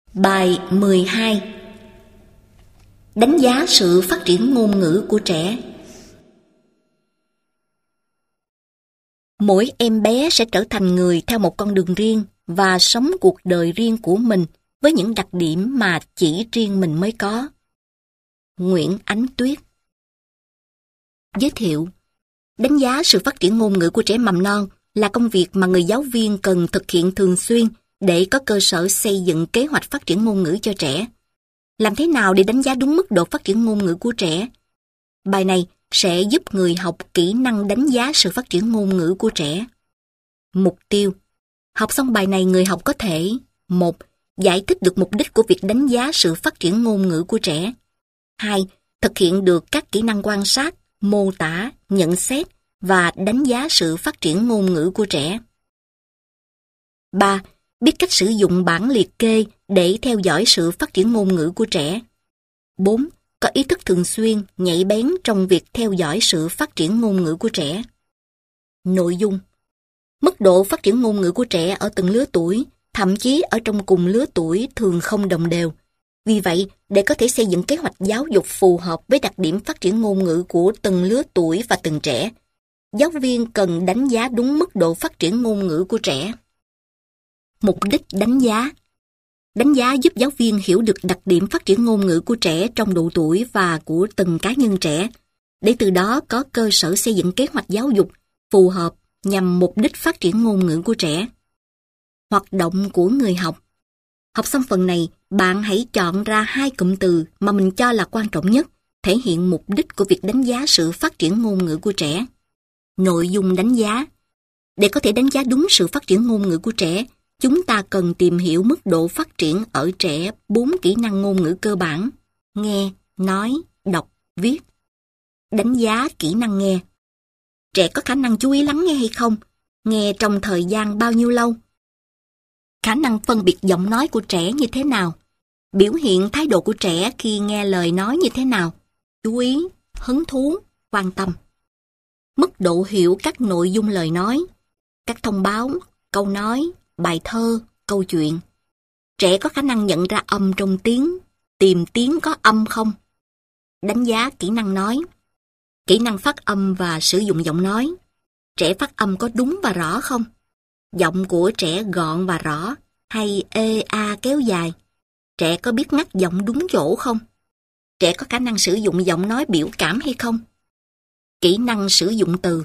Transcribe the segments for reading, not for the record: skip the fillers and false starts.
Bài 12. Đánh giá sự phát triển ngôn ngữ của trẻ. Mỗi em bé sẽ trở thành người theo một con đường riêng và sống cuộc đời riêng của mình với những đặc điểm mà chỉ riêng mình mới có. Nguyễn Ánh Tuyết. Giới thiệu: đánh giá sự phát triển ngôn ngữ của trẻ mầm non là công việc mà người giáo viên cần thực hiện thường xuyên để có cơ sở xây dựng kế hoạch phát triển ngôn ngữ cho trẻ. Làm thế nào để đánh giá đúng mức độ phát triển ngôn ngữ của trẻ? Bài này sẽ giúp người học kỹ năng đánh giá sự phát triển ngôn ngữ của trẻ. Mục tiêu: học xong bài này, người học có thể: 1. Giải thích được mục đích của việc đánh giá sự phát triển ngôn ngữ của trẻ. 2. Thực hiện được các kỹ năng quan sát, mô tả, nhận xét và đánh giá sự phát triển ngôn ngữ của trẻ. 3. Biết cách sử dụng bảng liệt kê để theo dõi sự phát triển ngôn ngữ của trẻ. 4. Có ý thức thường xuyên, nhạy bén trong việc theo dõi sự phát triển ngôn ngữ của trẻ. Nội dung: mức độ phát triển ngôn ngữ của trẻ ở từng lứa tuổi, thậm chí ở trong cùng lứa tuổi, thường không đồng đều. Vì vậy, để có thể xây dựng kế hoạch giáo dục phù hợp với đặc điểm phát triển ngôn ngữ của từng lứa tuổi và từng trẻ, giáo viên cần đánh giá đúng mức độ phát triển ngôn ngữ của trẻ. Mục đích đánh giá: đánh giá giúp giáo viên hiểu được đặc điểm phát triển ngôn ngữ của trẻ trong độ tuổi và của từng cá nhân trẻ, để từ đó có cơ sở xây dựng kế hoạch giáo dục phù hợp nhằm mục đích phát triển ngôn ngữ của trẻ. Hoạt động của người học: học xong phần này, bạn hãy chọn ra 2 cụm từ mà mình cho là quan trọng nhất, thể hiện mục đích của việc đánh giá sự phát triển ngôn ngữ của trẻ. Nội dung đánh giá: để có thể đánh giá đúng sự phát triển ngôn ngữ của trẻ, chúng ta cần tìm hiểu mức độ phát triển ở trẻ 4 kỹ năng ngôn ngữ cơ bản: nghe, nói, đọc, viết. Đánh giá kỹ năng nghe: trẻ có khả năng chú ý lắng nghe hay không? Nghe trong thời gian bao nhiêu lâu? Khả năng phân biệt giọng nói của trẻ như thế nào? Biểu hiện thái độ của trẻ khi nghe lời nói như thế nào? Chú ý, hứng thú, quan tâm. Mức độ hiểu các nội dung lời nói, các thông báo, câu nói, bài thơ, câu chuyện. Trẻ có khả năng nhận ra âm trong tiếng, tìm tiếng có âm không? Đánh giá kỹ năng nói: kỹ năng phát âm và sử dụng giọng nói. Trẻ phát âm có đúng và rõ không? Giọng của trẻ gọn và rõ hay ê a kéo dài? Trẻ có biết ngắt giọng đúng chỗ không? Trẻ có khả năng sử dụng giọng nói biểu cảm hay không? Kỹ năng sử dụng từ.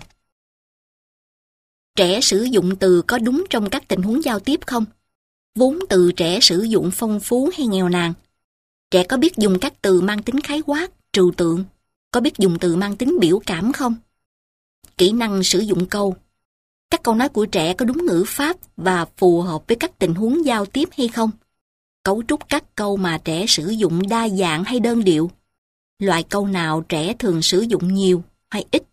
Trẻ sử dụng từ có đúng trong các tình huống giao tiếp không? Vốn từ trẻ sử dụng phong phú hay nghèo nàn? Trẻ có biết dùng các từ mang tính khái quát, trừu tượng? Có biết dùng từ mang tính biểu cảm không? Kỹ năng sử dụng câu. Các câu nói của trẻ có đúng ngữ pháp và phù hợp với các tình huống giao tiếp hay không? Cấu trúc các câu mà trẻ sử dụng đa dạng hay đơn điệu? Loại câu nào trẻ thường sử dụng nhiều hay ít?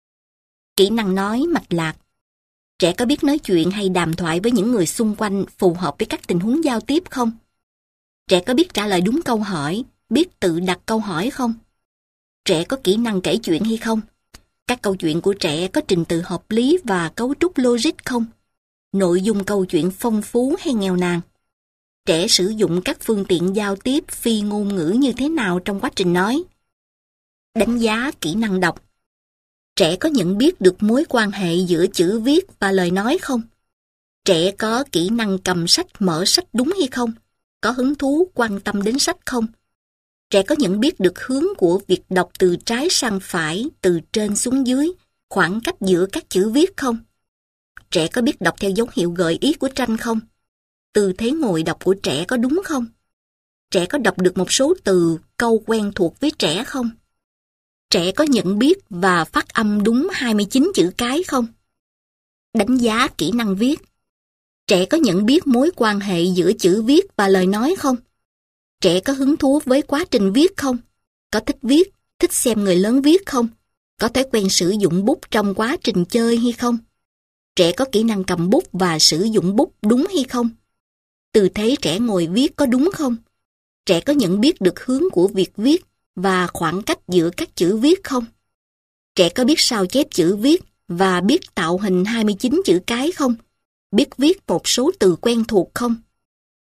Kỹ năng nói mạch lạc. Trẻ có biết nói chuyện hay đàm thoại với những người xung quanh phù hợp với các tình huống giao tiếp không? Trẻ có biết trả lời đúng câu hỏi, biết tự đặt câu hỏi không? Trẻ có kỹ năng kể chuyện hay không? Các câu chuyện của trẻ có trình tự hợp lý và cấu trúc logic không? Nội dung câu chuyện phong phú hay nghèo nàn? Trẻ sử dụng các phương tiện giao tiếp phi ngôn ngữ như thế nào trong quá trình nói? Đánh giá kỹ năng đọc. Trẻ có nhận biết được mối quan hệ giữa chữ viết và lời nói không? Trẻ có kỹ năng cầm sách, mở sách đúng hay không? Có hứng thú, quan tâm đến sách không? Trẻ có nhận biết được hướng của việc đọc từ trái sang phải, từ trên xuống dưới, khoảng cách giữa các chữ viết không? Trẻ có biết đọc theo dấu hiệu gợi ý của tranh không? Tư thế ngồi đọc của trẻ có đúng không? Trẻ có đọc được một số từ, câu quen thuộc với trẻ không? Trẻ có nhận biết và phát âm đúng 29 chữ cái không? Đánh giá kỹ năng viết. Trẻ có nhận biết mối quan hệ giữa chữ viết và lời nói không? Trẻ có hứng thú với quá trình viết không? Có thích viết, thích xem người lớn viết không? Có thói quen sử dụng bút trong quá trình chơi hay không? Trẻ có kỹ năng cầm bút và sử dụng bút đúng hay không? Tư thế trẻ ngồi viết có đúng không? Trẻ có nhận biết được hướng của việc viết và khoảng cách giữa các chữ viết không? Trẻ có biết sao chép chữ viết và biết tạo hình 29 chữ cái không? Biết viết một số từ quen thuộc không?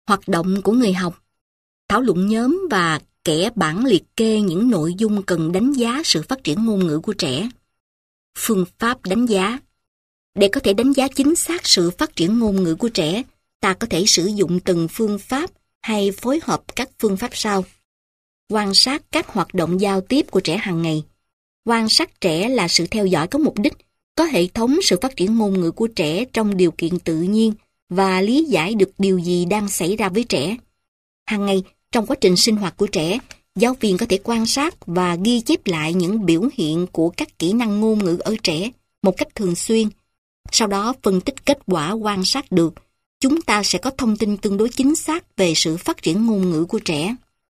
Hoạt động của người học. Thảo luận nhóm và kẻ bản liệt kê những nội dung cần đánh giá sự phát triển ngôn ngữ của trẻ. Phương pháp đánh giá. Để có thể đánh giá chính xác sự phát triển ngôn ngữ của trẻ, ta có thể sử dụng từng phương pháp hay phối hợp các phương pháp sau. Quan sát các hoạt động giao tiếp của trẻ hàng ngày. Quan sát trẻ là sự theo dõi có mục đích, có hệ thống sự phát triển ngôn ngữ của trẻ trong điều kiện tự nhiên và lý giải được điều gì đang xảy ra với trẻ. Hàng ngày, trong quá trình sinh hoạt của trẻ, giáo viên có thể quan sát và ghi chép lại những biểu hiện của các kỹ năng ngôn ngữ ở trẻ một cách thường xuyên. Sau đó phân tích kết quả quan sát được, chúng ta sẽ có thông tin tương đối chính xác về sự phát triển ngôn ngữ của trẻ.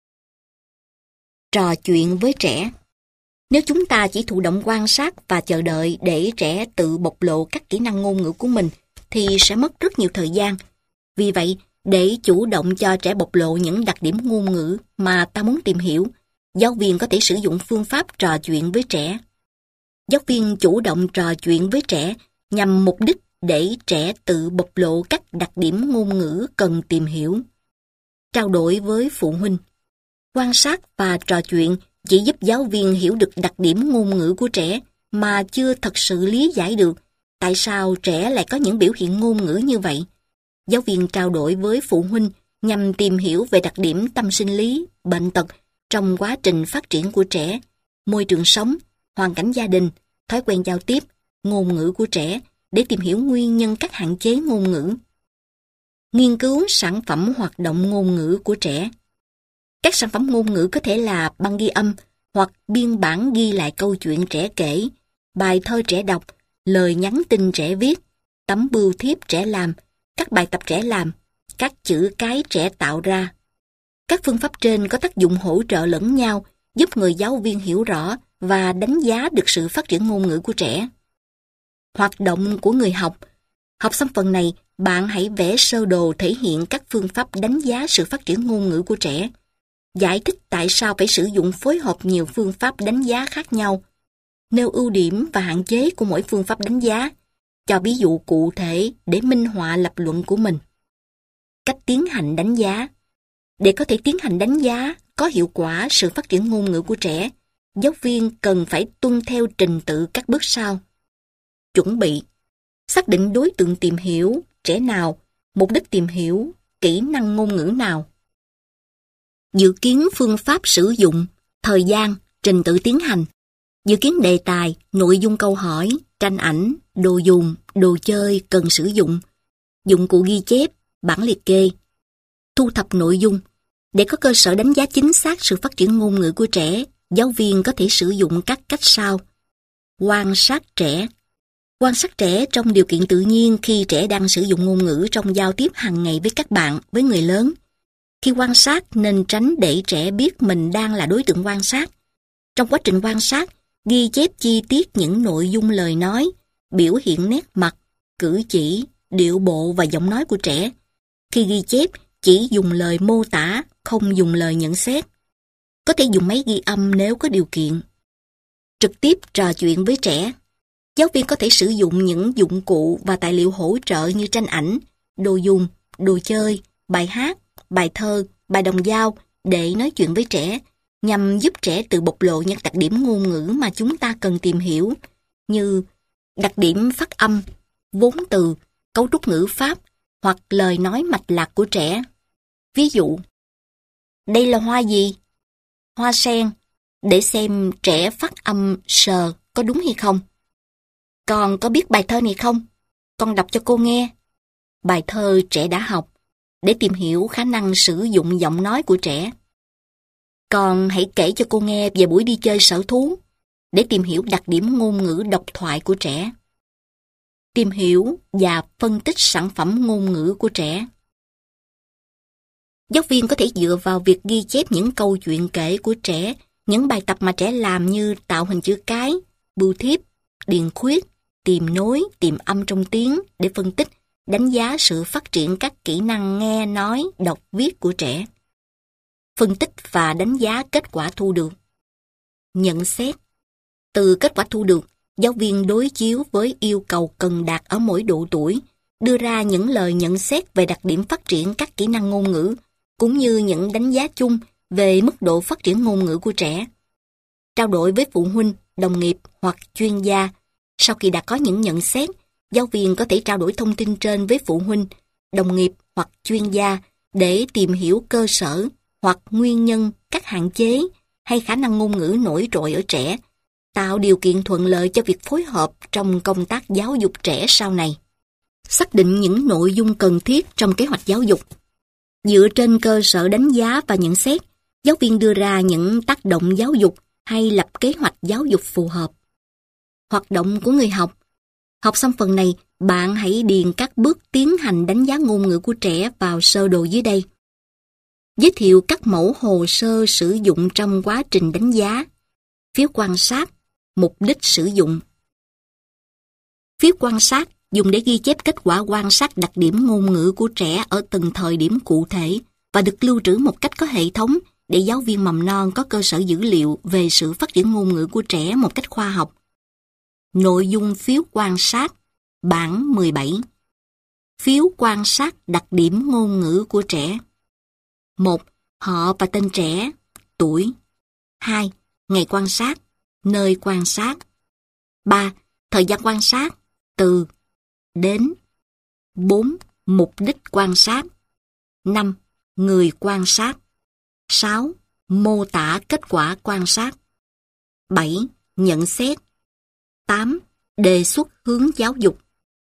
Trò chuyện với trẻ. Nếu chúng ta chỉ thụ động quan sát và chờ đợi để trẻ tự bộc lộ các kỹ năng ngôn ngữ của mình, thì sẽ mất rất nhiều thời gian. Vì vậy, để chủ động cho trẻ bộc lộ những đặc điểm ngôn ngữ mà ta muốn tìm hiểu, giáo viên có thể sử dụng phương pháp trò chuyện với trẻ. Giáo viên chủ động trò chuyện với trẻ nhằm mục đích để trẻ tự bộc lộ các đặc điểm ngôn ngữ cần tìm hiểu. Trao đổi với phụ huynh. Quan sát và trò chuyện chỉ giúp giáo viên hiểu được đặc điểm ngôn ngữ của trẻ mà chưa thật sự lý giải được tại sao trẻ lại có những biểu hiện ngôn ngữ như vậy. Giáo viên trao đổi với phụ huynh nhằm tìm hiểu về đặc điểm tâm sinh lý, bệnh tật trong quá trình phát triển của trẻ, môi trường sống, hoàn cảnh gia đình, thói quen giao tiếp, ngôn ngữ của trẻ để tìm hiểu nguyên nhân các hạn chế ngôn ngữ. Nghiên cứu sản phẩm hoạt động ngôn ngữ của trẻ. Các sản phẩm ngôn ngữ có thể là băng ghi âm hoặc biên bản ghi lại câu chuyện trẻ kể, bài thơ trẻ đọc, lời nhắn tin trẻ viết, tấm bưu thiếp trẻ làm, các bài tập trẻ làm, các chữ cái trẻ tạo ra. Các phương pháp trên có tác dụng hỗ trợ lẫn nhau, giúp người giáo viên hiểu rõ và đánh giá được sự phát triển ngôn ngữ của trẻ. Hoạt động của người học. Học xong phần này, bạn hãy vẽ sơ đồ thể hiện các phương pháp đánh giá sự phát triển ngôn ngữ của trẻ. Giải thích tại sao phải sử dụng phối hợp nhiều phương pháp đánh giá khác nhau. Nêu ưu điểm và hạn chế của mỗi phương pháp đánh giá. Cho ví dụ cụ thể để minh họa lập luận của mình. Cách tiến hành đánh giá. Để có thể tiến hành đánh giá có hiệu quả sự phát triển ngôn ngữ của trẻ, giáo viên cần phải tuân theo trình tự các bước sau. Chuẩn bị. Xác định đối tượng tìm hiểu, trẻ nào, mục đích tìm hiểu, kỹ năng ngôn ngữ nào. Dự kiến phương pháp sử dụng, thời gian, trình tự tiến hành. Dự kiến đề tài, nội dung câu hỏi, tranh ảnh, đồ dùng, đồ chơi cần sử dụng. Dụng cụ ghi chép, bản liệt kê. Thu thập nội dung. Để có cơ sở đánh giá chính xác sự phát triển ngôn ngữ của trẻ, giáo viên có thể sử dụng các cách sau. Quan sát trẻ. Quan sát trẻ trong điều kiện tự nhiên khi trẻ đang sử dụng ngôn ngữ trong giao tiếp hàng ngày với các bạn, với người lớn. Khi quan sát nên tránh để trẻ biết mình đang là đối tượng quan sát. Trong quá trình quan sát, ghi chép chi tiết những nội dung lời nói, biểu hiện nét mặt, cử chỉ, điệu bộ và giọng nói của trẻ. Khi ghi chép, chỉ dùng lời mô tả, không dùng lời nhận xét. Có thể dùng máy ghi âm nếu có điều kiện. Trực tiếp trò chuyện với trẻ. Giáo viên có thể sử dụng những dụng cụ và tài liệu hỗ trợ như tranh ảnh, đồ dùng, đồ chơi, bài hát, bài thơ, bài đồng dao để nói chuyện với trẻ, nhằm giúp trẻ tự bộc lộ những đặc điểm ngôn ngữ mà chúng ta cần tìm hiểu, như đặc điểm phát âm, vốn từ, cấu trúc ngữ pháp hoặc lời nói mạch lạc của trẻ. Ví dụ, đây là hoa gì? Hoa sen, để xem trẻ phát âm sờ có đúng hay không. Con có biết bài thơ này không? Con đọc cho cô nghe. Bài thơ trẻ đã học, để tìm hiểu khả năng sử dụng giọng nói của trẻ. Con hãy kể cho cô nghe về buổi đi chơi sở thú, để tìm hiểu đặc điểm ngôn ngữ độc thoại của trẻ. Tìm hiểu và phân tích sản phẩm ngôn ngữ của trẻ. Giáo viên có thể dựa vào việc ghi chép những câu chuyện kể của trẻ, những bài tập mà trẻ làm như tạo hình chữ cái, bưu thiếp, điền khuyết, tìm nối, tìm âm trong tiếng để phân tích, đánh giá sự phát triển các kỹ năng nghe, nói, đọc, viết của trẻ. Phân tích và đánh giá kết quả thu được. Nhận xét. Từ kết quả thu được, giáo viên đối chiếu với yêu cầu cần đạt ở mỗi độ tuổi đưa ra những lời nhận xét về đặc điểm phát triển các kỹ năng ngôn ngữ, cũng như những đánh giá chung về mức độ phát triển ngôn ngữ của trẻ. Trao đổi với phụ huynh, đồng nghiệp hoặc chuyên gia. Sau khi đã có những nhận xét, giáo viên có thể trao đổi thông tin trên với phụ huynh, đồng nghiệp hoặc chuyên gia để tìm hiểu cơ sở hoặc nguyên nhân các hạn chế hay khả năng ngôn ngữ nổi trội ở trẻ, tạo điều kiện thuận lợi cho việc phối hợp trong công tác giáo dục trẻ sau này. Xác định những nội dung cần thiết trong kế hoạch giáo dục. Dựa trên cơ sở đánh giá và nhận xét, giáo viên đưa ra những tác động giáo dục hay lập kế hoạch giáo dục phù hợp. Hoạt động của người học. Học xong phần này, bạn hãy điền các bước tiến hành đánh giá ngôn ngữ của trẻ vào sơ đồ dưới đây. Giới thiệu các mẫu hồ sơ sử dụng trong quá trình đánh giá. Phiếu quan sát, mục đích sử dụng. Phiếu quan sát dùng để ghi chép kết quả quan sát đặc điểm ngôn ngữ của trẻ ở từng thời điểm cụ thể và được lưu trữ một cách có hệ thống để giáo viên mầm non có cơ sở dữ liệu về sự phát triển ngôn ngữ của trẻ một cách khoa học. Nội dung phiếu quan sát, bảng 17. Phiếu quan sát đặc điểm ngôn ngữ của trẻ. 1. Họ và tên trẻ, tuổi. 2. Ngày quan sát, nơi quan sát. 3. Thời gian quan sát, từ, đến. 4. Mục đích quan sát. 5. Người quan sát. 6. Mô tả kết quả quan sát. 7. Nhận xét. 8. Đề xuất hướng giáo dục.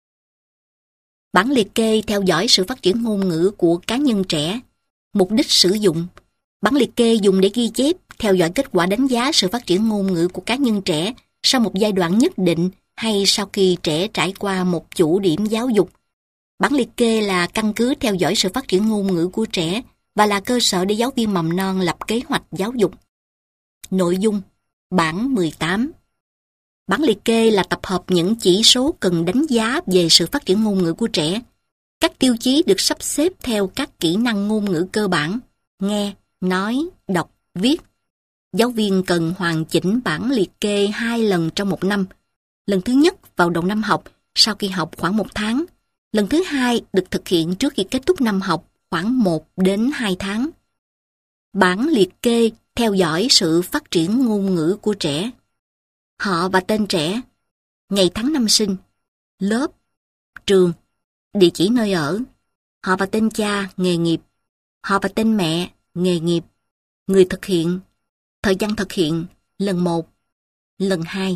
Bản liệt kê theo dõi sự phát triển ngôn ngữ của cá nhân trẻ. Mục đích sử dụng. Bản liệt kê dùng để ghi chép, theo dõi kết quả đánh giá sự phát triển ngôn ngữ của cá nhân trẻ sau một giai đoạn nhất định hay sau khi trẻ trải qua một chủ điểm giáo dục. Bản liệt kê là căn cứ theo dõi sự phát triển ngôn ngữ của trẻ và là cơ sở để giáo viên mầm non lập kế hoạch giáo dục. Nội dung. Bảng 18. Bản liệt kê là tập hợp những chỉ số cần đánh giá về sự phát triển ngôn ngữ của trẻ. Các tiêu chí được sắp xếp theo các kỹ năng ngôn ngữ cơ bản, nghe, nói, đọc, viết. Giáo viên cần hoàn chỉnh bản liệt kê 2 lần trong một năm. Lần thứ nhất vào đầu năm học, sau khi học khoảng 1 tháng. Lần thứ hai được thực hiện trước khi kết thúc năm học, khoảng 1 đến 2 tháng. Bản liệt kê theo dõi sự phát triển ngôn ngữ của trẻ. Họ và tên trẻ, ngày tháng năm sinh, lớp, trường, địa chỉ nơi ở, họ và tên cha, nghề nghiệp, họ và tên mẹ, nghề nghiệp, người thực hiện, thời gian thực hiện, lần 1, lần 2.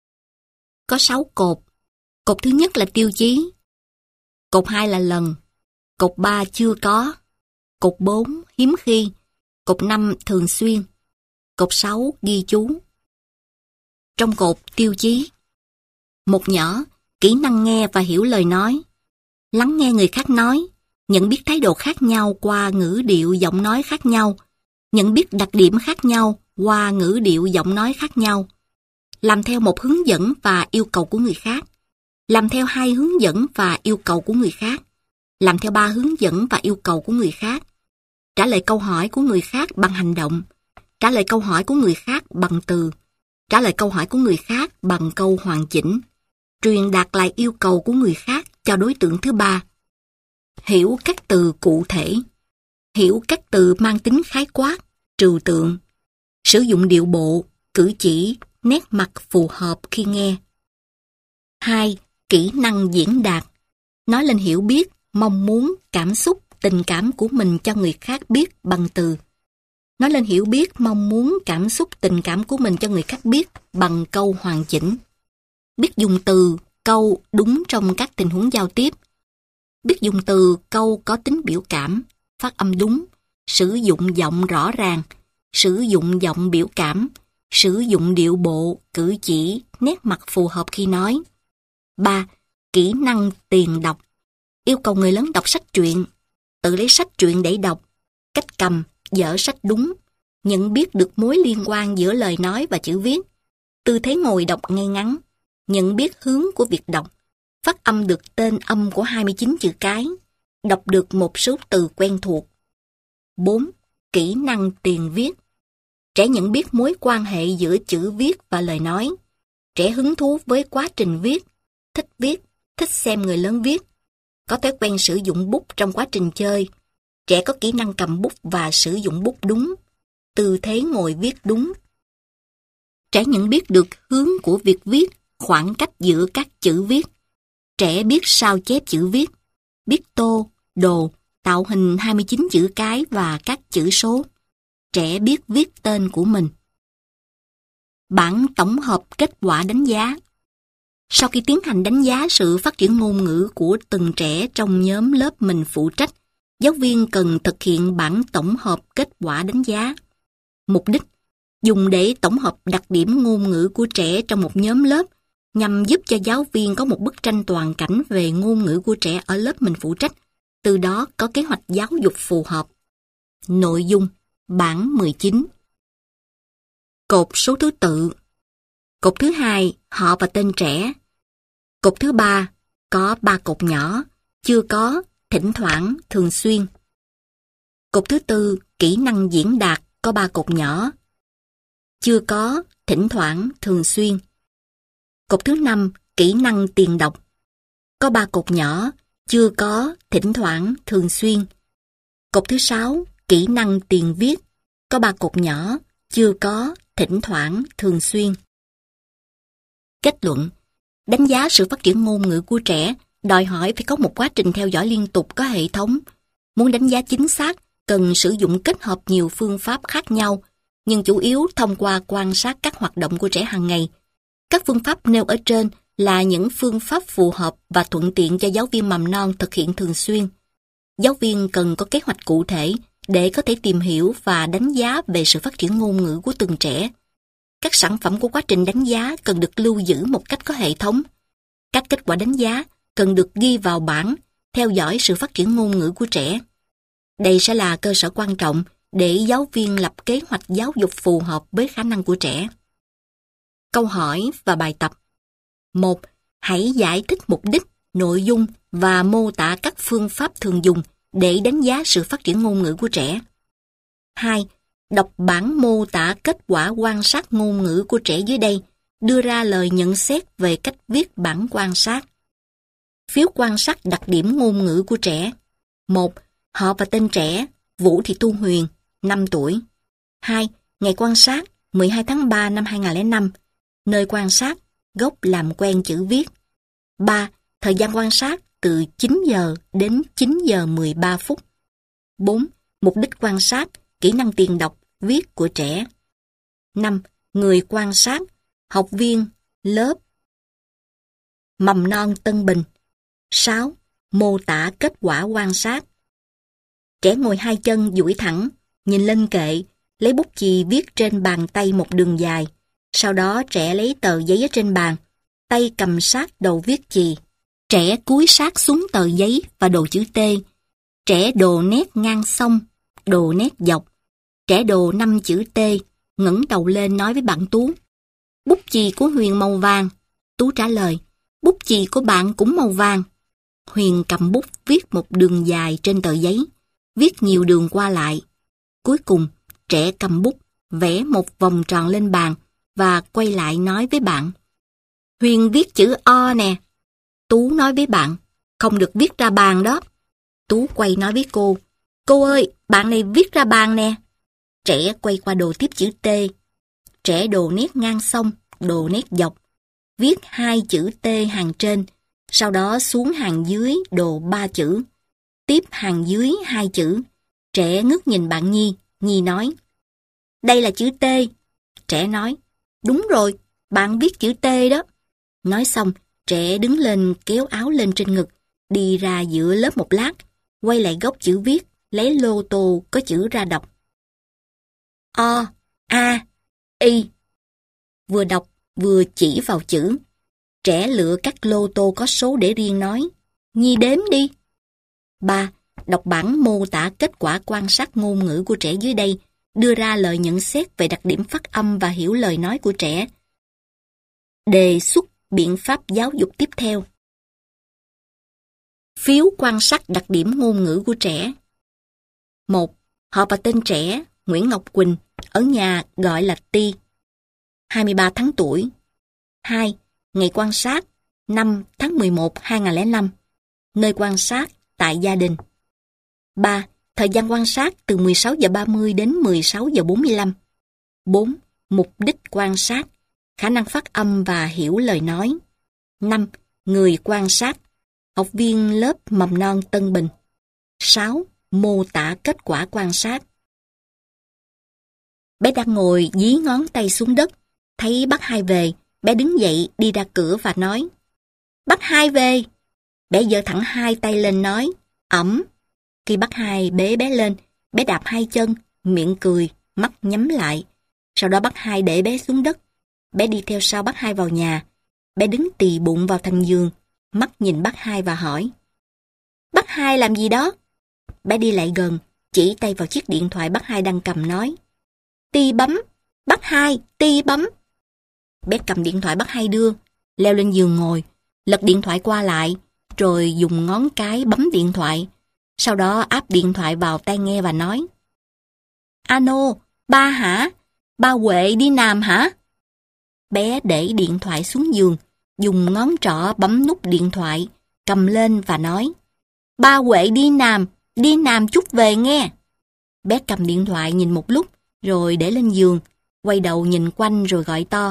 Có 6 cột. Cột thứ nhất là tiêu chí. Cột 2 là lần. Cột 3 chưa có. Cột 4 hiếm khi. Cột 5 thường xuyên. Cột 6 ghi chú. Trong cột tiêu chí. Một nhỏ, kỹ năng nghe và hiểu lời nói. Lắng nghe người khác nói. Nhận biết thái độ khác nhau qua ngữ điệu giọng nói khác nhau. Nhận biết đặc điểm khác nhau qua ngữ điệu giọng nói khác nhau. Làm theo một hướng dẫn và yêu cầu của người khác. Làm theo 2 hướng dẫn và yêu cầu của người khác. Làm theo 3 hướng dẫn và yêu cầu của người khác. Trả lời câu hỏi của người khác bằng hành động. Trả lời câu hỏi của người khác bằng từ. Trả lời câu hỏi của người khác bằng câu hoàn chỉnh. Truyền đạt lại yêu cầu của người khác cho đối tượng thứ 3. Hiểu các từ cụ thể. Hiểu các từ mang tính khái quát, trừu tượng. Sử dụng điệu bộ, cử chỉ, nét mặt phù hợp khi nghe. 2. Kỹ năng diễn đạt. Nói lên hiểu biết, mong muốn, cảm xúc, tình cảm của mình cho người khác biết bằng từ. Nói lên hiểu biết, mong muốn, cảm xúc, tình cảm của mình cho người khác biết bằng câu hoàn chỉnh. Biết dùng từ, câu đúng trong các tình huống giao tiếp. Biết dùng từ, câu có tính biểu cảm, phát âm đúng, sử dụng giọng rõ ràng, sử dụng giọng biểu cảm, sử dụng điệu bộ, cử chỉ, nét mặt phù hợp khi nói. 3. Kỹ năng tiền đọc. Yêu cầu người lớn đọc sách truyện, tự lấy sách truyện để đọc, cách cầm, dở sách đúng, nhận biết được mối liên quan giữa lời nói và chữ viết, tư thế ngồi đọc ngay ngắn, nhận biết hướng của việc đọc, phát âm được tên âm của 29 chữ cái, đọc được một số từ quen thuộc. 4. Kỹ năng tiền viết. Trẻ nhận biết mối quan hệ giữa chữ viết và lời nói. Trẻ hứng thú với quá trình viết, thích xem người lớn viết. có thói quen sử dụng bút trong quá trình chơi. Trẻ có kỹ năng cầm bút và sử dụng bút đúng. Tư thế ngồi viết đúng. Trẻ nhận biết được hướng của việc viết, khoảng cách giữa các chữ viết. Trẻ biết sao chép chữ viết, biết tô, đồ, tạo hình 29 chữ cái và các chữ số. Trẻ biết viết tên của mình. Bảng tổng hợp kết quả đánh giá. Sau khi tiến hành đánh giá sự phát triển ngôn ngữ của từng trẻ trong nhóm lớp mình phụ trách, giáo viên cần thực hiện bảng tổng hợp kết quả đánh giá. Mục đích: dùng để tổng hợp đặc điểm ngôn ngữ của trẻ trong một nhóm lớp, nhằm giúp cho giáo viên có một bức tranh toàn cảnh về ngôn ngữ của trẻ ở lớp mình phụ trách, từ đó có kế hoạch giáo dục phù hợp. Nội dung: bảng 19. Cột số thứ tự. Cột thứ hai, họ và tên trẻ. Cột thứ ba, có 3 cột nhỏ, chưa có, thỉnh thoảng, thường xuyên. Cột thứ tư, kỹ năng diễn đạt, có 3 cột nhỏ, chưa có, thỉnh thoảng, thường xuyên. Cột thứ năm, kỹ năng tiền đọc, có 3 cột nhỏ, chưa có, thỉnh thoảng, thường xuyên. Cột thứ 6, kỹ năng tiền viết, có 3 cột nhỏ, chưa có, thỉnh thoảng, thường xuyên. Kết luận: đánh giá sự phát triển ngôn ngữ của trẻ đòi hỏi phải có một quá trình theo dõi liên tục có hệ thống. Muốn đánh giá chính xác, cần sử dụng kết hợp nhiều phương pháp khác nhau, nhưng chủ yếu thông qua quan sát các hoạt động của trẻ hàng ngày. Các phương pháp nêu ở trên là những phương pháp phù hợp và thuận tiện cho giáo viên mầm non thực hiện thường xuyên. Giáo viên cần có kế hoạch cụ thể để có thể tìm hiểu và đánh giá về sự phát triển ngôn ngữ của từng trẻ. Các sản phẩm của quá trình đánh giá cần được lưu giữ một cách có hệ thống. Các kết quả đánh giá cần được ghi vào bảng, theo dõi sự phát triển ngôn ngữ của trẻ. Đây sẽ là cơ sở quan trọng để giáo viên lập kế hoạch giáo dục phù hợp với khả năng của trẻ. Câu hỏi và bài tập. 1. Hãy giải thích mục đích, nội dung và mô tả các phương pháp thường dùng để đánh giá sự phát triển ngôn ngữ của trẻ. 2. Đọc bản mô tả kết quả quan sát ngôn ngữ của trẻ dưới đây, đưa ra lời nhận xét về cách viết bản quan sát. Phiếu quan sát đặc điểm ngôn ngữ của trẻ. 1. Họ và tên trẻ: Vũ Thị Thu Huyền, 5 tuổi. 2. Ngày quan sát: 12 tháng 3 năm 2005. Nơi quan sát: gốc làm quen chữ viết. 3. Thời gian quan sát: từ 9 giờ đến 9 giờ 13 phút. 4. Mục đích quan sát: kỹ năng tiền đọc, viết của trẻ. 5. Người quan sát: học viên, lớp mầm non Tân Bình. 6. Mô tả kết quả quan sát. Trẻ ngồi 2 chân duỗi thẳng, nhìn lên kệ, lấy bút chì viết trên bàn tay một đường dài. Sau đó trẻ lấy tờ giấy ở trên bàn, tay cầm sát đầu viết chì. Trẻ cúi sát xuống tờ giấy và đồ chữ T. Trẻ đồ nét ngang song, đồ nét dọc. Trẻ đồ 5 chữ T, ngẩng đầu lên nói với bạn Tú: Bút chì của Huyền màu vàng. Tú trả lời: Bút chì của bạn cũng màu vàng. Huyền cầm bút viết một đường dài trên tờ giấy, viết nhiều đường qua lại. Cuối cùng, trẻ cầm bút, vẽ một vòng tròn lên bàn và quay lại nói với bạn: Huyền viết chữ O nè. Tú nói với bạn: Không được viết ra bàn đó. Tú quay nói với cô: Cô ơi, bạn này viết ra bàn nè. Trẻ quay qua đồ tiếp chữ T. Trẻ đồ nét ngang song, đồ nét dọc, viết 2 chữ T hàng trên, sau đó xuống hàng dưới đồ 3 chữ, tiếp hàng dưới 2 chữ. Trẻ ngước nhìn bạn Nhi, Nhi nói: Đây là chữ T. Trẻ nói: Đúng rồi, bạn viết chữ T đó. Nói xong, trẻ đứng lên kéo áo lên trên ngực, đi ra giữa lớp một lát, quay lại góc chữ viết, lấy lô tô có chữ ra đọc: O, A, Y. Vừa đọc, vừa chỉ vào chữ. Trẻ lựa các lô tô có số để riêng nói: Nhi đếm đi. 3. Đọc bản mô tả kết quả quan sát ngôn ngữ của trẻ dưới đây, đưa ra lời nhận xét về đặc điểm phát âm và hiểu lời nói của trẻ. Đề xuất biện pháp giáo dục tiếp theo. Phiếu quan sát đặc điểm ngôn ngữ của trẻ. 1. Họ và tên trẻ: Nguyễn Ngọc Quỳnh, ở nhà gọi là Ti, 23 tháng tuổi. 2. Ngày quan sát: 5 tháng 11, 2005. nơi quan sát tại gia đình. 3. Thời gian quan sát từ 16 giờ 30 đến 16 giờ 45. 4. Mục đích quan sát, khả năng phát âm và hiểu lời nói. 5. Người quan sát, học viên lớp mầm non Tân Bình. 6. Mô tả kết quả quan sát. Bé đang ngồi dí ngón tay xuống đất, thấy bác Hai về, bé đứng dậy đi ra cửa và nói: "Bác Hai về." Bé giơ thẳng hai tay lên nói: "Ẩm." Khi bác Hai bế bé lên, bé đạp hai chân, miệng cười, mắt nhắm lại. Sau đó bác Hai để bé xuống đất. Bé đi theo sau bác Hai vào nhà. Bé đứng tì bụng vào thành giường, mắt nhìn bác Hai và hỏi: "Bác Hai làm gì đó?" Bé đi lại gần, chỉ tay vào chiếc điện thoại bác Hai đang cầm nói: "Ti bấm, bác Hai, ti bấm." Bé cầm điện thoại bác Hai đưa, leo lên giường ngồi, lật điện thoại qua lại, rồi dùng ngón cái bấm điện thoại. Sau đó áp điện thoại vào tai nghe và nói: "Alo, ba hả? Ba Huệ đi làm hả?" Bé để điện thoại xuống giường, dùng ngón trỏ bấm nút điện thoại, cầm lên và nói: "Ba Huệ đi làm chút về nghe." Bé cầm điện thoại nhìn một lúc, rồi để lên giường, quay đầu nhìn quanh rồi gọi to: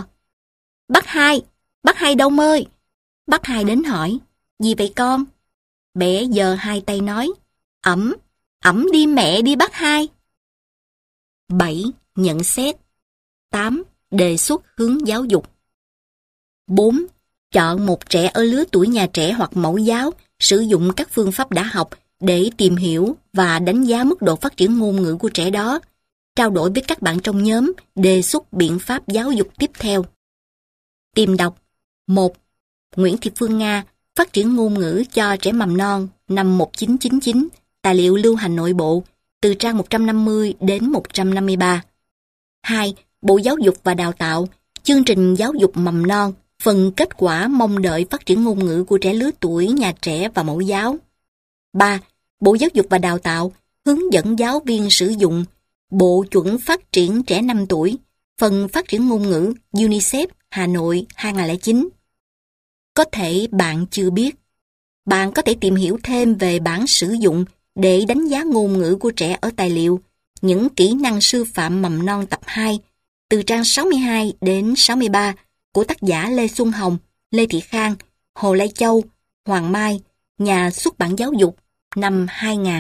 Bác Hai đâu ơi?" Bác Hai đến hỏi: "Gì vậy con?" Bé giơ hai tay nói: Ẩm đi mẹ đi bác Hai." 7. Nhận xét. 8. Đề xuất hướng giáo dục. 4. Chọn một trẻ ở lứa tuổi nhà trẻ hoặc mẫu giáo, sử dụng các phương pháp đã học để tìm hiểu và đánh giá mức độ phát triển ngôn ngữ của trẻ đó. Trao đổi với các bạn trong nhóm, đề xuất biện pháp giáo dục tiếp theo. Tìm đọc. 1. Nguyễn Thị Phương Nga, Phát triển ngôn ngữ cho trẻ mầm non, năm 1999, tài liệu lưu hành nội bộ, từ trang 150 đến 153. 2. Bộ Giáo dục và Đào tạo, chương trình giáo dục mầm non, phần kết quả mong đợi phát triển ngôn ngữ của trẻ lứa tuổi nhà trẻ và mẫu giáo. 3. Bộ Giáo dục và Đào tạo, hướng dẫn giáo viên sử dụng Bộ chuẩn phát triển trẻ 5 tuổi, phần phát triển ngôn ngữ UNICEF Hà Nội 2009. Có thể bạn chưa biết. Bạn có thể tìm hiểu thêm về bản sử dụng để đánh giá ngôn ngữ của trẻ ở tài liệu Những kỹ năng sư phạm mầm non tập 2, từ trang 62 đến 63 của tác giả Lê Xuân Hồng, Lê Thị Khang, Hồ Lai Châu, Hoàng Mai, nhà xuất bản giáo dục, năm 2000.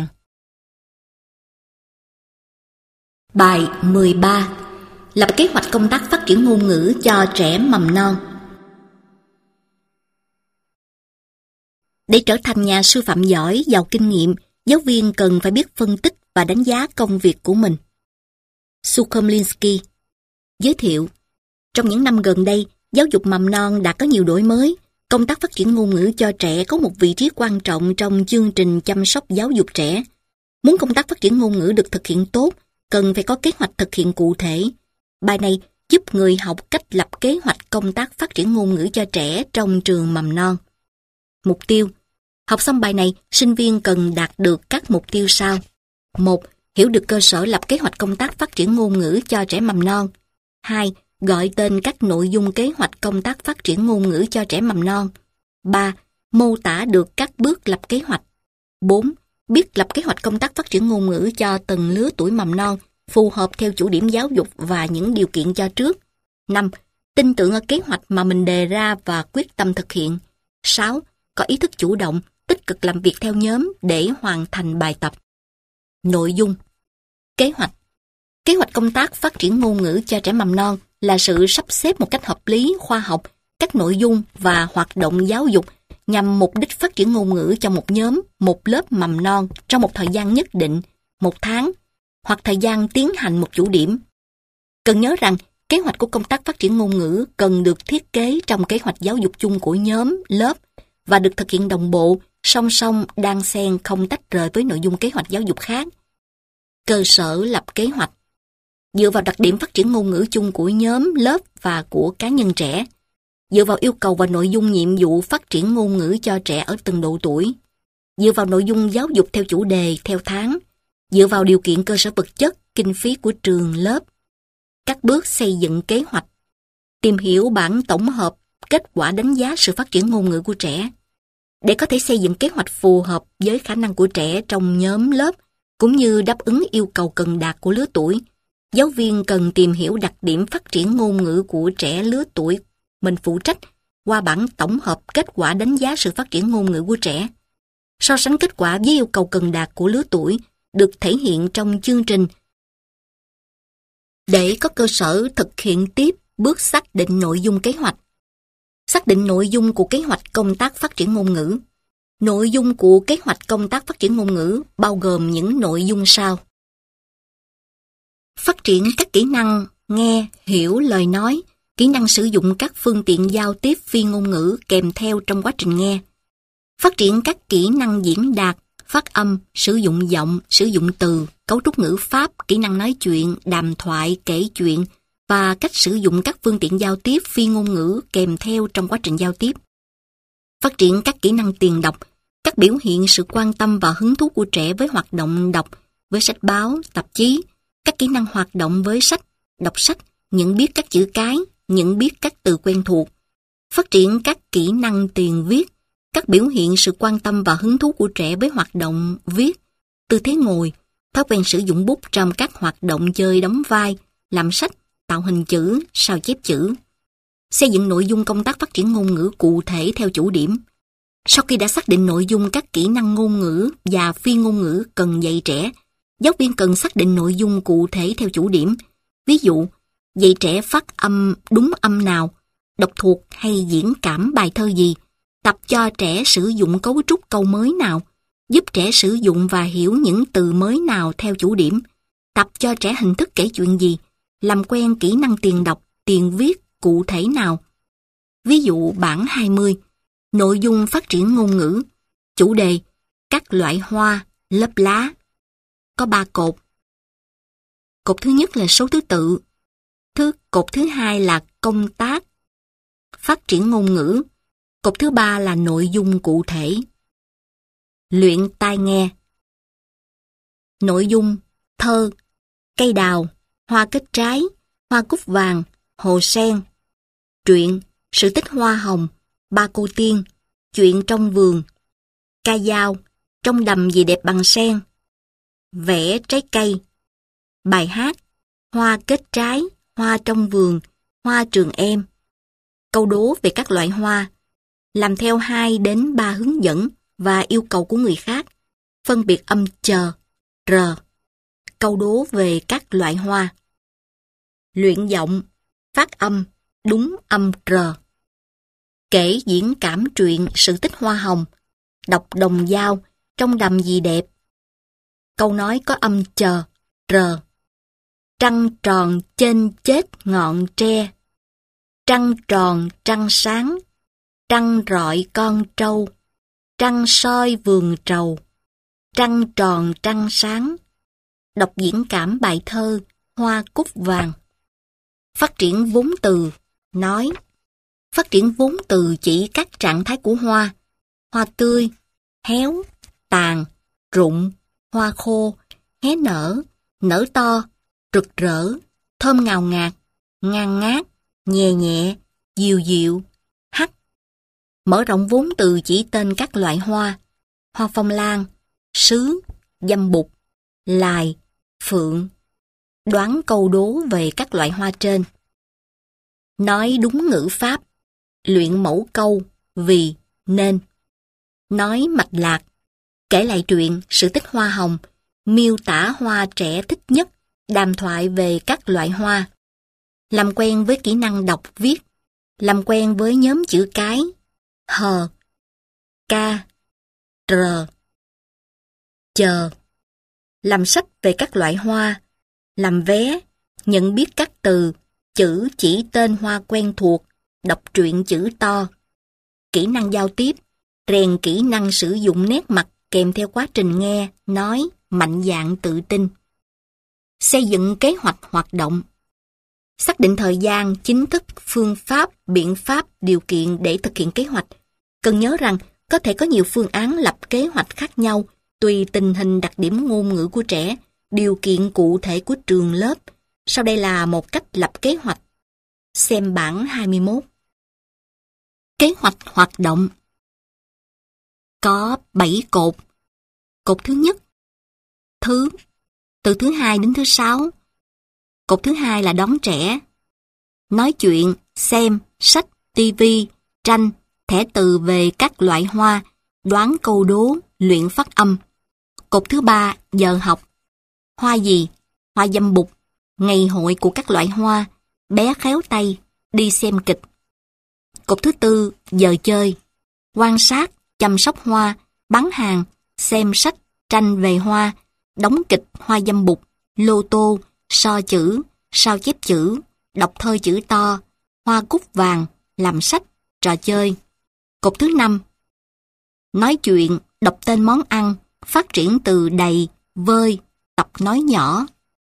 Bài 13. Lập kế hoạch công tác phát triển ngôn ngữ cho trẻ mầm non. Để trở thành nhà sư phạm giỏi, giàu kinh nghiệm, giáo viên cần phải biết phân tích và đánh giá công việc của mình. Sukhomlinsky giới thiệu, trong những năm gần đây, giáo dục mầm non đã có nhiều đổi mới. Công tác phát triển ngôn ngữ cho trẻ có một vị trí quan trọng trong chương trình chăm sóc giáo dục trẻ. Muốn công tác phát triển ngôn ngữ được thực hiện tốt, cần phải có kế hoạch thực hiện cụ thể. Bài này giúp người học cách lập kế hoạch công tác phát triển ngôn ngữ cho trẻ trong trường mầm non. Mục tiêu. Học xong bài này, sinh viên cần đạt được các mục tiêu sau. 1. Hiểu được cơ sở lập kế hoạch công tác phát triển ngôn ngữ cho trẻ mầm non. 2. Gọi tên các nội dung kế hoạch công tác phát triển ngôn ngữ cho trẻ mầm non. 3. Mô tả được các bước lập kế hoạch. 4. Biết lập kế hoạch công tác phát triển ngôn ngữ cho từng lứa tuổi mầm non, phù hợp theo chủ điểm giáo dục và những điều kiện cho trước. 5. Tin tưởng ở kế hoạch mà mình đề ra và quyết tâm thực hiện. 6. Có ý thức chủ động, tích cực làm việc theo nhóm để hoàn thành bài tập. Nội dung. Kế hoạch. Kế hoạch công tác phát triển ngôn ngữ cho trẻ mầm non là sự sắp xếp một cách hợp lý, khoa học, các nội dung và hoạt động giáo dục nhằm mục đích phát triển ngôn ngữ cho một nhóm, một lớp mầm non trong một thời gian nhất định, một tháng, hoặc thời gian tiến hành một chủ điểm. Cần nhớ rằng, kế hoạch của công tác phát triển ngôn ngữ cần được thiết kế trong kế hoạch giáo dục chung của nhóm, lớp và được thực hiện đồng bộ, song song, đan xen, không tách rời với nội dung kế hoạch giáo dục khác. Cơ sở lập kế hoạch. Dựa vào đặc điểm phát triển ngôn ngữ chung của nhóm, lớp và của cá nhân trẻ. Dựa vào yêu cầu và nội dung nhiệm vụ phát triển ngôn ngữ cho trẻ ở từng độ tuổi. Dựa vào nội dung giáo dục theo chủ đề, theo tháng. Dựa vào điều kiện cơ sở vật chất, kinh phí của trường, lớp. Các bước xây dựng kế hoạch. Tìm hiểu bản tổng hợp, kết quả đánh giá sự phát triển ngôn ngữ của trẻ. Để có thể xây dựng kế hoạch phù hợp với khả năng của trẻ trong nhóm lớp, cũng như đáp ứng yêu cầu cần đạt của lứa tuổi, giáo viên cần tìm hiểu đặc điểm phát triển ngôn ngữ của trẻ lứa tuổi mình phụ trách qua bảng tổng hợp kết quả đánh giá sự phát triển ngôn ngữ của trẻ. So sánh kết quả với yêu cầu cần đạt của lứa tuổi được thể hiện trong chương trình để có cơ sở thực hiện tiếp bước xác định nội dung kế hoạch. Xác định nội dung của kế hoạch công tác phát triển ngôn ngữ. Nội dung của kế hoạch công tác phát triển ngôn ngữ bao gồm những nội dung sau. Phát triển các kỹ năng nghe, hiểu lời nói, kỹ năng sử dụng các phương tiện giao tiếp phi ngôn ngữ kèm theo trong quá trình nghe. Phát triển các kỹ năng diễn đạt, phát âm, sử dụng giọng, sử dụng từ, cấu trúc ngữ pháp, kỹ năng nói chuyện, đàm thoại, kể chuyện và cách sử dụng các phương tiện giao tiếp phi ngôn ngữ kèm theo trong quá trình giao tiếp. Phát triển các kỹ năng tiền đọc, các biểu hiện sự quan tâm và hứng thú của trẻ với hoạt động đọc, với sách báo, tạp chí, các kỹ năng hoạt động với sách, đọc sách, nhận biết các chữ cái, nhận biết các từ quen thuộc. Phát triển các kỹ năng tiền viết, các biểu hiện sự quan tâm và hứng thú của trẻ với hoạt động viết, tư thế ngồi, thói quen sử dụng bút trong các hoạt động chơi đóng vai, làm sách, tạo hình chữ, sao chép chữ. Xây dựng nội dung công tác phát triển ngôn ngữ cụ thể theo chủ điểm. Sau khi đã xác định nội dung các kỹ năng ngôn ngữ và phi ngôn ngữ cần dạy trẻ, giáo viên cần xác định nội dung cụ thể theo chủ điểm. Ví dụ, dạy trẻ phát âm đúng âm nào, đọc thuộc hay diễn cảm bài thơ gì, tập cho trẻ sử dụng cấu trúc câu mới nào, giúp trẻ sử dụng và hiểu những từ mới nào theo chủ điểm, tập cho trẻ hình thức kể chuyện gì, làm quen kỹ năng tiền đọc, tiền viết cụ thể nào. Ví dụ bảng 20, nội dung phát triển ngôn ngữ, chủ đề, các loại hoa, lớp lá. Có 3 cột. Cột thứ nhất là số thứ tự. Cột thứ hai là công tác, phát triển ngôn ngữ. Cột thứ ba là nội dung cụ thể. Luyện tai nghe. Nội dung, thơ, cây đào, hoa kết trái, hoa cúc vàng, hồ sen. Truyện, sự tích hoa hồng, ba cô tiên, chuyện trong vườn. Ca dao, trong đầm gì đẹp bằng sen. Vẽ trái cây. Bài hát, hoa kết trái, hoa trong vườn, hoa trường em. Câu đố về các loại hoa. Làm theo 2 đến 3 hướng dẫn và yêu cầu của người khác. Phân biệt âm chờ, r. Câu đố về các loại hoa. Luyện giọng, phát âm, đúng âm r. Kể diễn cảm truyện sự tích hoa hồng. Đọc đồng dao, trong đầm gì đẹp. Câu nói có âm chờ, r. Trăng tròn trên chết ngọn tre. Trăng tròn trăng sáng. Trăng rọi con trâu. Trăng soi vườn trầu. Trăng tròn trăng sáng. Đọc diễn cảm bài thơ Hoa cúc vàng. Phát triển vốn từ, nói. Phát triển vốn từ chỉ các trạng thái của hoa. Hoa tươi, héo, tàn, rụng, hoa khô, hé nở, nở to, rực rỡ, thơm ngào ngạt, ngang ngát, nhẹ nhẹ, dịu dịu, hắt. Mở rộng vốn từ chỉ tên các loại hoa. Hoa phong lan, sứ, dâm bụt, lài, phượng. Đoán câu đố về các loại hoa trên. Nói đúng ngữ pháp. Luyện mẫu câu, vì, nên. Nói mạch lạc. Kể lại truyện, sự tích hoa hồng. Miêu tả hoa trẻ thích nhất. Đàm thoại về các loại hoa. Làm quen với kỹ năng đọc viết. Làm quen với nhóm chữ cái. Hờ, ca, r, chờ. Làm sách về các loại hoa. Làm vé, nhận biết các từ, chữ chỉ tên hoa quen thuộc, đọc truyện chữ to. Kỹ năng giao tiếp, rèn kỹ năng sử dụng nét mặt kèm theo quá trình nghe, nói, mạnh dạn tự tin. Xây dựng kế hoạch hoạt động. Xác định thời gian, chính thức, phương pháp, biện pháp, điều kiện để thực hiện kế hoạch. Cần nhớ rằng có thể có nhiều phương án lập kế hoạch khác nhau tùy tình hình đặc điểm ngôn ngữ của trẻ, điều kiện cụ thể của trường lớp. Sau đây là một cách lập kế hoạch. Xem bảng 21. Kế hoạch hoạt động. có 7 cột. Cột thứ nhất, từ thứ 2 đến thứ 6. Cột thứ 2 là đón trẻ. Nói chuyện, xem, sách, tivi, tranh, thẻ từ về các loại hoa, đoán câu đố, luyện phát âm. Cột thứ 3, giờ học. Hoa gì? Hoa dâm bụt, ngày hội của các loại hoa, bé khéo tay, đi xem kịch. Cột thứ 4, giờ chơi. Quan sát, chăm sóc hoa, bán hàng, xem sách, tranh về hoa, đóng kịch hoa dâm bụt, lô tô, so chữ, sao chép chữ, đọc thơ chữ to, hoa cúc vàng, làm sách, trò chơi. Cột thứ 5, nói chuyện, đọc tên món ăn, phát triển từ đầy, vơi, tập nói nhỏ.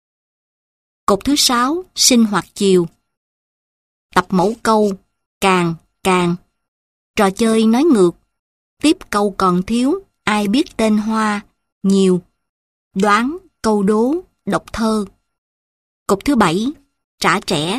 Cột thứ 6, sinh hoạt chiều. Tập mẫu câu, càng, trò chơi nói ngược, tiếp câu còn thiếu, ai biết tên hoa, nhiều, đoán, câu đố, đọc thơ. Cột thứ 7, trả trẻ.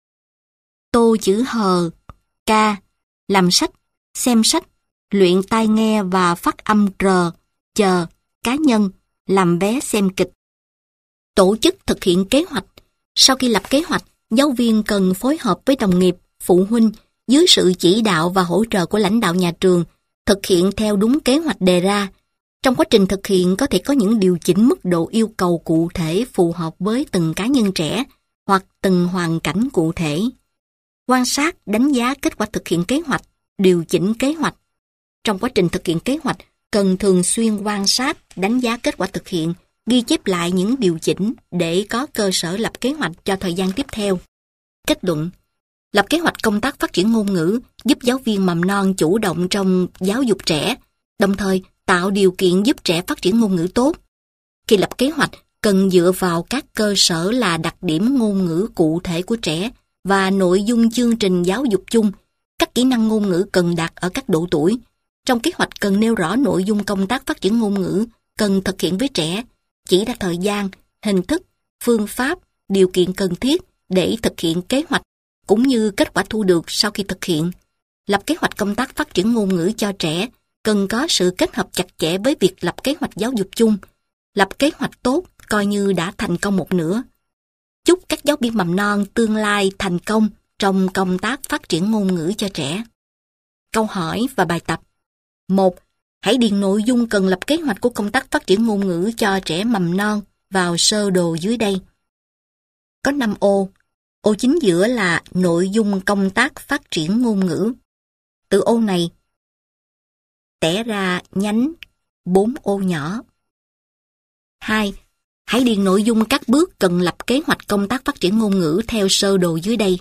Tô chữ hờ, ca, làm sách, xem sách, luyện tai nghe và phát âm rờ, chờ, cá nhân, làm vé xem kịch. Tổ chức thực hiện kế hoạch. Sau khi lập kế hoạch, giáo viên cần phối hợp với đồng nghiệp, phụ huynh dưới sự chỉ đạo và hỗ trợ của lãnh đạo nhà trường, thực hiện theo đúng kế hoạch đề ra. Trong quá trình thực hiện có thể có những điều chỉnh mức độ yêu cầu cụ thể phù hợp với từng cá nhân trẻ hoặc từng hoàn cảnh cụ thể. Quan sát, đánh giá kết quả thực hiện kế hoạch, điều chỉnh kế hoạch. Trong quá trình thực hiện kế hoạch, cần thường xuyên quan sát, đánh giá kết quả thực hiện, ghi chép lại những điều chỉnh để có cơ sở lập kế hoạch cho thời gian tiếp theo. Kết luận: lập kế hoạch công tác phát triển ngôn ngữ giúp giáo viên mầm non chủ động trong giáo dục trẻ, đồng thời tạo điều kiện giúp trẻ phát triển ngôn ngữ tốt. Khi lập kế hoạch, cần dựa vào các cơ sở là đặc điểm ngôn ngữ cụ thể của trẻ và nội dung chương trình giáo dục chung, các kỹ năng ngôn ngữ cần đạt ở các độ tuổi. Trong kế hoạch cần nêu rõ nội dung công tác phát triển ngôn ngữ cần thực hiện với trẻ, chỉ ra thời gian, hình thức, phương pháp, điều kiện cần thiết để thực hiện kế hoạch, cũng như kết quả thu được sau khi thực hiện. Lập kế hoạch công tác phát triển ngôn ngữ cho trẻ cần có sự kết hợp chặt chẽ với việc lập kế hoạch giáo dục chung. Lập kế hoạch tốt coi như đã thành công một nửa. Chúc các giáo viên mầm non tương lai thành công trong công tác phát triển ngôn ngữ cho trẻ. Câu hỏi và bài tập. 1. Hãy điền nội dung cần lập kế hoạch của công tác phát triển ngôn ngữ cho trẻ mầm non vào sơ đồ dưới đây. Có 5 ô. Ô chính giữa là nội dung công tác phát triển ngôn ngữ. Từ ô này tẻ ra nhánh 4 ô nhỏ. 2. Hãy điền nội dung các bước cần lập kế hoạch công tác phát triển ngôn ngữ theo sơ đồ dưới đây.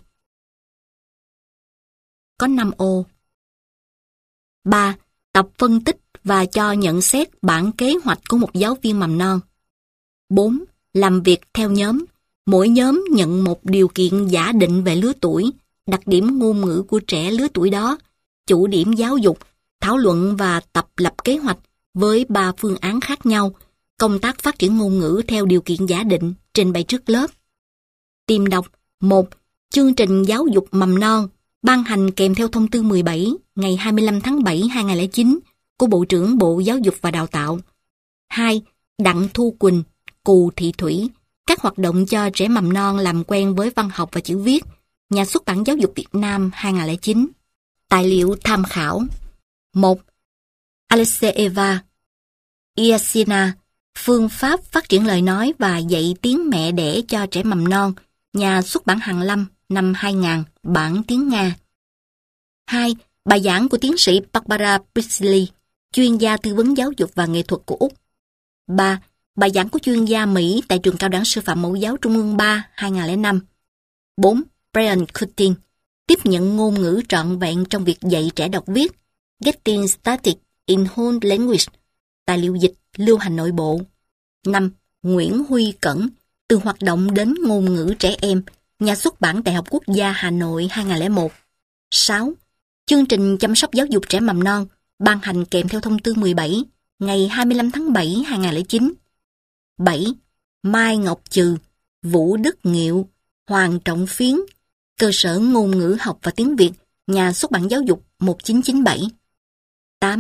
Có 5 ô. 3. Tập phân tích và cho nhận xét bản kế hoạch của một giáo viên mầm non. 4. Làm việc theo nhóm. Mỗi nhóm nhận một điều kiện giả định về lứa tuổi, đặc điểm ngôn ngữ của trẻ lứa tuổi đó, chủ điểm giáo dục, thảo luận và tập lập kế hoạch với 3 phương án khác nhau, công tác phát triển ngôn ngữ theo điều kiện giả định trình bày trước lớp. Tìm đọc 1. Chương trình giáo dục mầm non ban hành kèm theo thông tư 17 ngày 25 tháng 7 2009 của Bộ trưởng Bộ Giáo dục và Đào tạo. 2. Đặng Thu Quỳnh, Cù Thị Thủy, các hoạt động cho trẻ mầm non làm quen với văn học và chữ viết, Nhà xuất bản Giáo dục Việt Nam 2009. Tài liệu tham khảo. 1. Alexeyeva Iasina, Phương pháp phát triển lời nói và dạy tiếng mẹ đẻ cho trẻ mầm non, Nhà xuất bản Hàn Lâm, năm 2000, bản tiếng Nga. 2. Bài giảng của tiến sĩ Barbara Priestley, chuyên gia tư vấn giáo dục và nghệ thuật của Úc. 3. Bài giảng của chuyên gia Mỹ tại Trường Cao đẳng Sư phạm Mẫu giáo Trung ương 3, 2005. 4. Brian Cutting, tiếp nhận ngôn ngữ trọn vẹn trong việc dạy trẻ đọc viết, Getting Started in Whole Language, tài liệu dịch, lưu hành nội bộ. 5. Nguyễn Huy Cẩn, từ hoạt động đến ngôn ngữ trẻ em, Nhà xuất bản Đại học Quốc gia Hà Nội 2001. 6. Chương trình chăm sóc giáo dục trẻ mầm non, ban hành kèm theo thông tư 17, ngày 25 tháng 7 2009. 7. Mai Ngọc Trừ, Vũ Đức Nghiệu, Hoàng Trọng Phiến, Cơ sở ngôn ngữ học và tiếng Việt, Nhà xuất bản Giáo dục 1997. 8.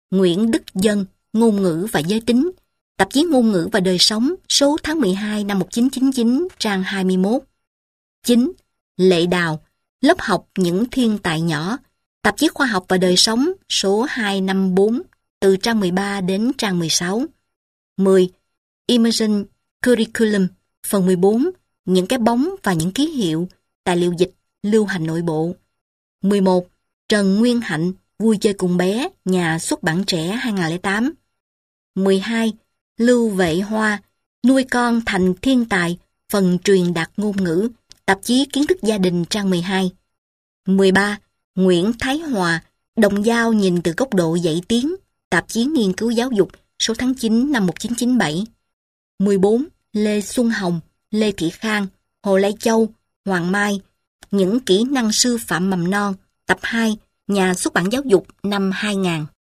Nguyễn Đức Dân, Ngôn ngữ và giới tính, tạp chí Ngôn ngữ và đời sống, số tháng 12 năm 1999, trang 21. 9. Lệ Đào, lớp học những thiên tài nhỏ, tạp chí Khoa học và đời sống, số 254, từ trang 13 đến trang 16. 10. Emergent Curriculum, phần 14, những cái bóng và những ký hiệu, tài liệu dịch, lưu hành nội bộ. 11. Trần Nguyên Hạnh, Vui chơi cùng bé, nhà xuất bản trẻ 2008. 12. Lưu Vệ Hoa, Nuôi con thành thiên tài, phần truyền đạt ngôn ngữ, tạp chí Kiến thức gia đình trang 12. 13. Nguyễn Thái Hòa, Đồng dao nhìn từ góc độ dạy tiếng, tạp chí Nghiên cứu giáo dục, số tháng 9 năm 1997. 14. Lê Xuân Hồng, Lê Thị Khang, Hồ Lai Châu, Hoàng Mai, những kỹ năng sư phạm mầm non, tập 2, nhà xuất bản giáo dục năm 2000.